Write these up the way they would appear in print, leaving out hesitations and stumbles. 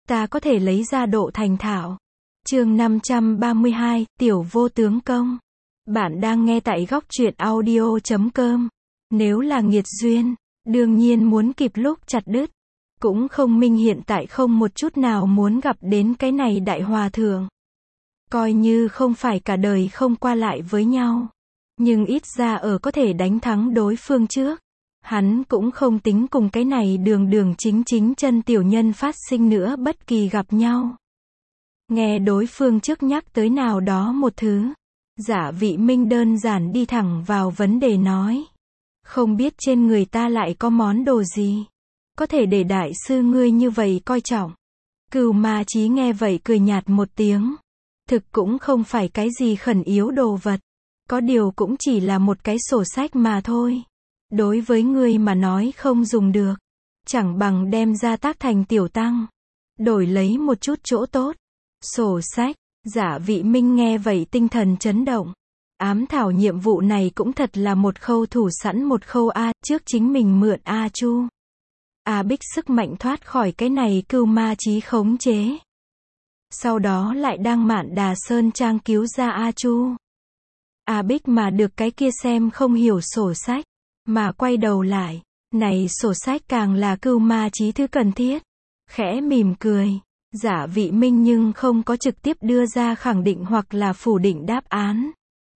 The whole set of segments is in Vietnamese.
ta có thể lấy ra độ thành thạo. Chương 532, Tiểu Vô Tướng Công. Bạn đang nghe tại góc truyện audio.com. Nếu là nghiệt duyên, đương nhiên muốn kịp lúc chặt đứt. Cũng không minh hiện tại không một chút nào muốn gặp đến cái này đại hòa thượng. Coi như không phải cả đời không qua lại với nhau. Nhưng ít ra ở có thể đánh thắng đối phương trước. Hắn cũng không tính cùng cái này đường chính chân tiểu nhân phát sinh nữa bất kỳ gặp nhau. Nghe đối phương trước nhắc tới nào đó một thứ. Giả Vị Minh đơn giản đi thẳng vào vấn đề nói. Không biết trên người ta lại có món đồ gì. Có thể để đại sư ngươi như vậy coi trọng. Cửu Ma Chí nghe vậy cười nhạt một tiếng. Thực cũng không phải cái gì khẩn yếu đồ vật. Có điều cũng chỉ là một cái sổ sách mà thôi. Đối với ngươi mà nói không dùng được. Chẳng bằng đem ra tác thành tiểu tăng. Đổi lấy một chút chỗ tốt. Sổ sách. Giả Vị Minh nghe vậy tinh thần chấn động. Ám thảo nhiệm vụ này cũng thật là một khâu thủ sẵn một khâu A, trước chính mình mượn A Chu. A Bích sức mạnh thoát khỏi cái này Cửu Ma Chí khống chế. Sau đó lại đang Mạn Đà Sơn Trang cứu ra A Chu. A Bích mà được cái kia xem không hiểu sổ sách, mà quay đầu lại, này sổ sách càng là Cửu Ma Chí thứ cần thiết. Khẽ mỉm cười, Giả Vị Minh nhưng không có trực tiếp đưa ra khẳng định hoặc là phủ định đáp án.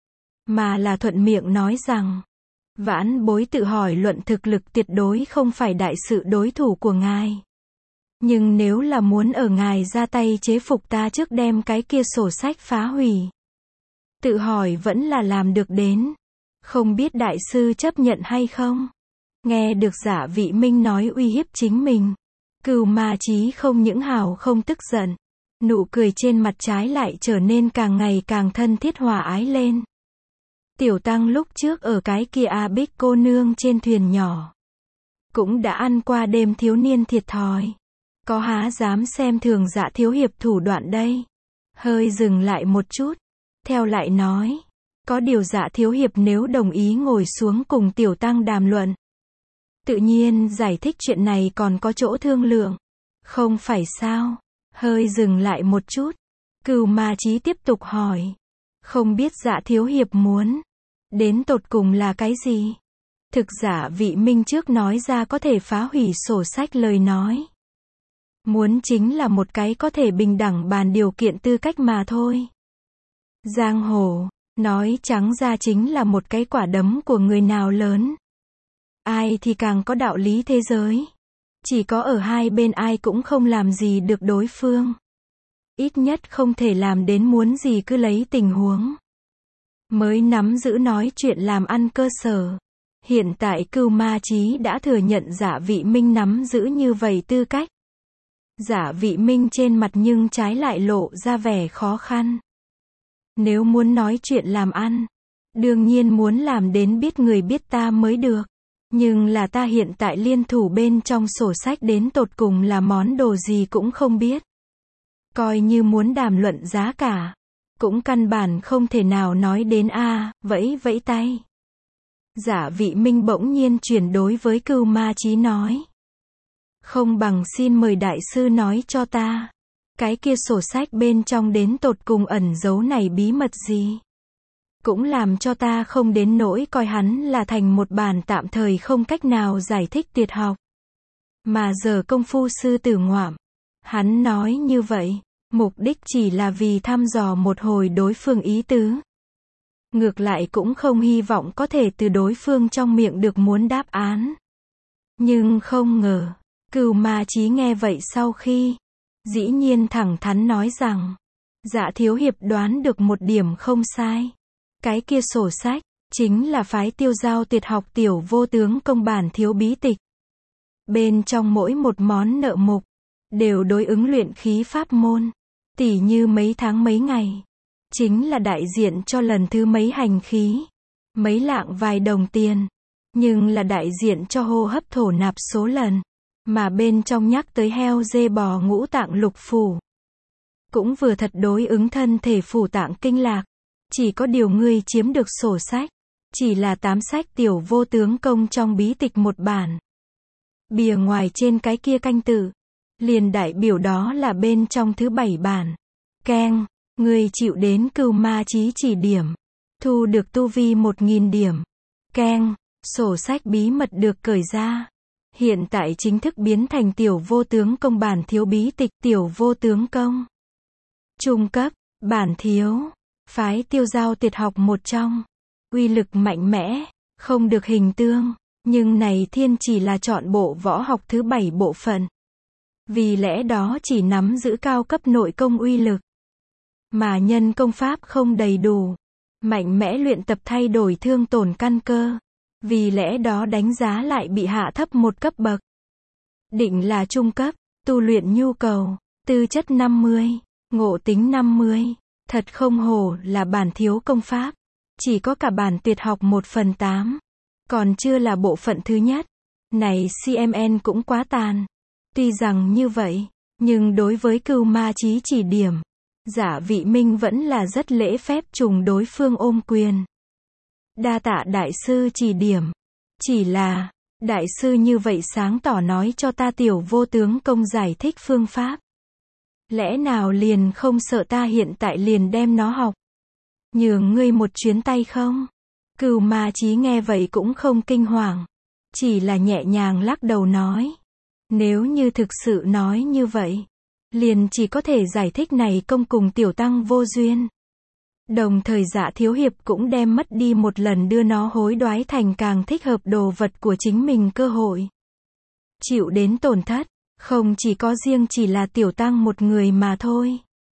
Mà là thuận miệng nói rằng, vãn bối tự hỏi luận thực lực tuyệt đối không phải đại sự đối thủ của ngài. Nhưng nếu là muốn ở ngài ra tay chế phục ta trước đem cái kia sổ sách phá hủy. Tự hỏi vẫn là làm được đến. Không biết đại sư chấp nhận hay không? Nghe được Giả Vị Minh nói uy hiếp chính mình. Cửu Ma Chí không những hào không tức giận. Nụ cười trên mặt trái lại trở nên càng ngày càng thân thiết hòa ái lên. Tiểu tăng lúc trước ở cái kia A Bích cô nương trên thuyền nhỏ. Cũng đã ăn qua đêm thiếu niên thiệt thòi. Có há dám xem thường Dạ thiếu hiệp thủ đoạn đây. Hơi dừng lại một chút. Theo lại nói. Có điều Dạ thiếu hiệp nếu đồng ý ngồi xuống cùng tiểu tăng đàm luận. Tự nhiên giải thích chuyện này còn có chỗ thương lượng. Không phải sao. Hơi dừng lại một chút. Cửu Ma Chí tiếp tục hỏi. Không biết Dạ thiếu hiệp muốn. Đến tột cùng là cái gì? Thực Giả Vị Minh trước nói ra có thể phá hủy sổ sách lời nói. Muốn chính là một cái có thể bình đẳng bàn điều kiện tư cách mà thôi. Giang hồ, nói trắng ra chính là một cái quả đấm của người nào lớn. Ai thì càng có đạo lý thế giới. Chỉ có ở hai bên ai cũng không làm gì được đối phương. Ít nhất không thể làm đến muốn gì cứ lấy tình huống. Mới nắm giữ nói chuyện làm ăn cơ sở. Hiện tại Cửu Ma Chí đã thừa nhận Giả Vị Minh nắm giữ như vậy tư cách. Giả Vị Minh trên mặt nhưng trái lại lộ ra vẻ khó khăn. Nếu muốn nói chuyện làm ăn, đương nhiên muốn làm đến biết người biết ta mới được. Nhưng là ta hiện tại liên thủ bên trong sổ sách đến tột cùng là món đồ gì cũng không biết. Coi như muốn đàm luận giá cả, cũng căn bản không thể nào nói đến vẫy vẫy tay. Giả Vị Minh bỗng nhiên chuyển đối với Cửu Ma Chí nói. Không bằng xin mời đại sư nói cho ta. Cái kia sổ sách bên trong đến tột cùng ẩn giấu này bí mật gì? Cũng làm cho ta không đến nỗi coi hắn là thành một bản tạm thời không cách nào giải thích tuyệt học. Mà giờ công phu sư tử ngoạm. Hắn nói như vậy, mục đích chỉ là vì thăm dò một hồi đối phương ý tứ. Ngược lại cũng không hy vọng có thể từ đối phương trong miệng được muốn đáp án. Nhưng không ngờ, Cửu Ma Chí nghe vậy sau khi, dĩ nhiên thẳng thắn nói rằng, Dạ thiếu hiệp đoán được một điểm không sai. Cái kia sổ sách, chính là phái Tiêu Giao tuyệt học Tiểu Vô Tướng Công bản thiếu bí tịch. Bên trong mỗi một món nợ mục, đều đối ứng luyện khí pháp môn. Tỉ như mấy tháng mấy ngày. Chính là đại diện cho lần thứ mấy hành khí. Mấy lạng vài đồng tiền. Nhưng là đại diện cho hô hấp thổ nạp số lần. Mà bên trong nhắc tới heo dê bò ngũ tạng lục phủ. Cũng vừa thật đối ứng thân thể phủ tạng kinh lạc. Chỉ có điều ngươi chiếm được sổ sách. Chỉ là 8 sách Tiểu Vô Tướng Công trong bí tịch một bản. Bìa ngoài trên cái kia canh tự. liền đại biểu đó là bên trong thứ 7 bản. Keng, người chịu đến Cưu Ma Chí chỉ điểm. Thu được tu vi 1000 điểm. Keng, sổ sách bí mật được cởi ra. Hiện tại chính thức biến thành tiểu vô tướng công bản thiếu bí tịch tiểu vô tướng công. Trung cấp, bản thiếu. Phái Tiêu Giao tuyệt học một trong. Uy lực mạnh mẽ, không được hình tương. Nhưng này thiên chỉ là chọn bộ võ học thứ 7 bộ phận. Vì lẽ đó chỉ nắm giữ cao cấp nội công uy lực. Mà nhân công pháp không đầy đủ. Mạnh mẽ luyện tập thay đổi thương tổn căn cơ. Vì lẽ đó đánh giá lại bị hạ thấp một cấp bậc. Định là trung cấp, tu luyện nhu cầu, tư chất 50, ngộ tính 50. Thật không hổ là bản thiếu công pháp. Chỉ có cả bản tuyệt học 1/8. Còn chưa là bộ phận thứ nhất. Này CMN cũng quá tàn. Tuy rằng như vậy, nhưng đối với Cưu Ma Chí chỉ điểm, Giả Vị Minh vẫn là rất lễ phép trùng đối phương ôm quyền. Đa tạ đại sư chỉ điểm. Chỉ là, đại sư như vậy sáng tỏ nói cho ta tiểu vô tướng công giải thích phương pháp. Lẽ nào liền không sợ ta hiện tại liền đem nó học? Nhường ngươi một chuyến tay không? Cưu Ma Chí nghe vậy cũng không kinh hoàng. Chỉ là nhẹ nhàng lắc đầu nói. Nếu như thực sự nói như vậy, liền chỉ có thể giải thích này công cùng tiểu tăng vô duyên. Đồng thời Dạ Thiếu Hiệp cũng đem mất đi một lần đưa nó hối đoái thành càng thích hợp đồ vật của chính mình cơ hội. Chịu đến tổn thất, không chỉ có riêng chỉ là tiểu tăng một người mà thôi.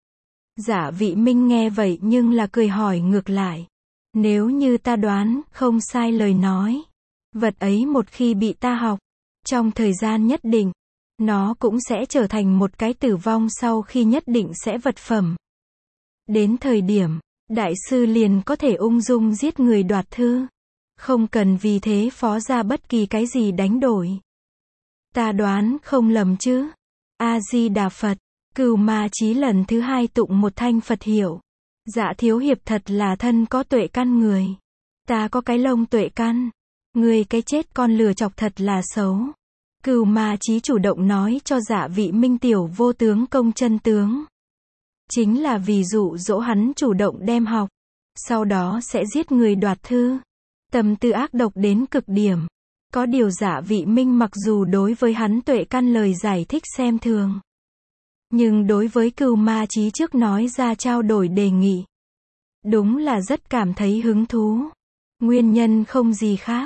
Giả Vị Minh nghe vậy nhưng là cười hỏi ngược lại. Nếu như ta đoán không sai lời nói, vật ấy một khi bị ta học, trong thời gian nhất định, nó cũng sẽ trở thành một cái tử vong sau khi nhất định sẽ vật phẩm. Đến thời điểm, đại sư liền có thể ung dung giết người đoạt thư. Không cần vì thế phó ra bất kỳ cái gì đánh đổi. Ta đoán không lầm chứ? A-di-đà Phật. Cưu Ma Chí lần thứ 2 tụng một thanh Phật hiệu. Dạ Thiếu Hiệp thật là thân có tuệ căn người. Ta có cái lông tuệ căn. Người cái chết con lừa chọc thật là xấu. Cưu Ma Chí chủ động nói cho Dạ Vị Minh tiểu vô tướng công chân tướng. Chính là vì dụ dỗ hắn chủ động đem học. Sau đó sẽ giết người đoạt thư. Tâm tư ác độc đến cực điểm. Có điều Dạ Vị Minh mặc dù đối với hắn tuệ căn lời giải thích xem thường. Nhưng đối với Cưu Ma Chí trước nói ra trao đổi đề nghị. Đúng là rất cảm thấy hứng thú. Nguyên nhân không gì khác.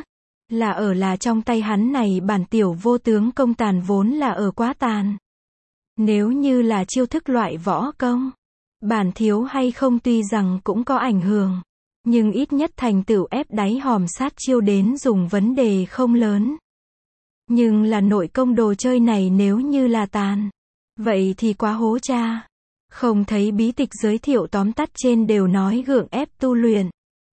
Là trong tay hắn này bản tiểu vô tướng công tàn vốn là ở quá tàn. Nếu như là chiêu thức loại võ công, bản thiếu hay không tuy rằng cũng có ảnh hưởng. Nhưng ít nhất thành tựu ép đáy hòm sát chiêu đến dùng vấn đề không lớn. Nhưng là nội công đồ chơi này nếu như là tàn. Vậy thì quá hố cha. Không thấy bí tịch giới thiệu tóm tắt trên đều nói gượng ép tu luyện.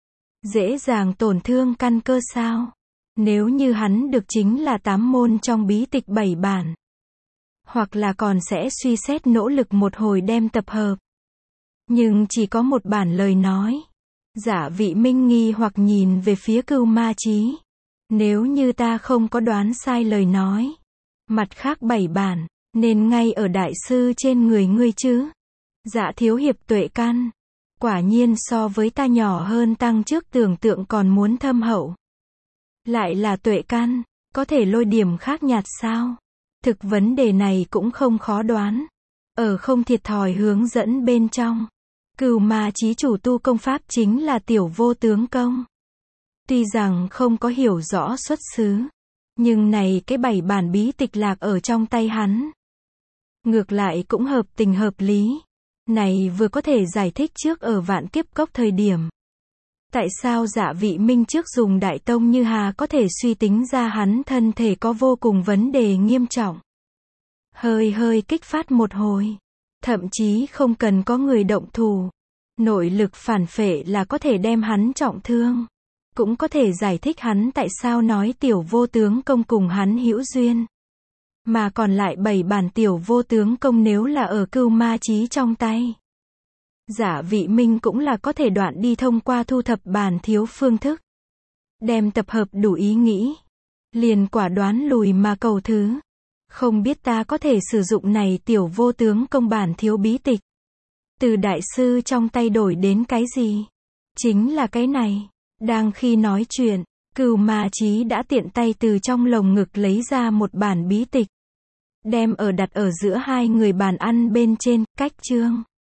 Dễ dàng tổn thương căn cơ sao? Nếu như hắn được chính là 8 môn trong bí tịch 7 bản. Hoặc là còn sẽ suy xét nỗ lực một hồi đem tập hợp. Nhưng chỉ có một bản lời nói. Giả Vị Minh nghi hoặc nhìn về phía Cưu Ma Chí. Nếu như ta không có đoán sai lời nói. Mặt khác 7 bản. Nên ngay ở đại sư trên người ngươi chứ. Dạ Thiếu Hiệp tuệ căn. Quả nhiên so với ta nhỏ hơn tăng trước tưởng tượng còn muốn thâm hậu. Lại là tuệ căn. Có thể lôi điểm khác nhạt sao? Thực vấn đề này cũng không khó đoán. Ở không thiệt thòi hướng dẫn bên trong. Cưu Ma Chí chủ tu công pháp chính là tiểu vô tướng công. Tuy rằng không có hiểu rõ xuất xứ. Nhưng này cái 7 bản bí tịch lạc ở trong tay hắn. Ngược lại cũng hợp tình hợp lý. Này vừa có thể giải thích trước ở Vạn Kiếp Cốc thời điểm. Tại sao Dạ Vị Minh trước dùng Đại Tông Như Hà có thể suy tính ra hắn thân thể có vô cùng vấn đề nghiêm trọng. Hơi kích phát một hồi. Thậm chí không cần có người động thủ. Nội lực phản phệ là có thể đem hắn trọng thương. Cũng có thể giải thích hắn tại sao nói tiểu vô tướng công cùng hắn hữu duyên. Mà còn lại 7 bản tiểu vô tướng công nếu là ở Cưu Ma Chí trong tay. Giả Vị Minh cũng là có thể đoạn đi thông qua thu thập bản thiếu phương thức. Đem tập hợp đủ ý nghĩ. Liền quả đoán lùi mà cầu thứ. Không biết ta có thể sử dụng này tiểu vô tướng công bản thiếu bí tịch. Từ đại sư trong tay đổi đến cái gì? Chính là cái này. Đang khi nói chuyện, Cửu Ma Chí đã tiện tay từ trong lồng ngực lấy ra một bản bí tịch. Đem đặt ở giữa hai người bàn ăn bên trên, cách chương.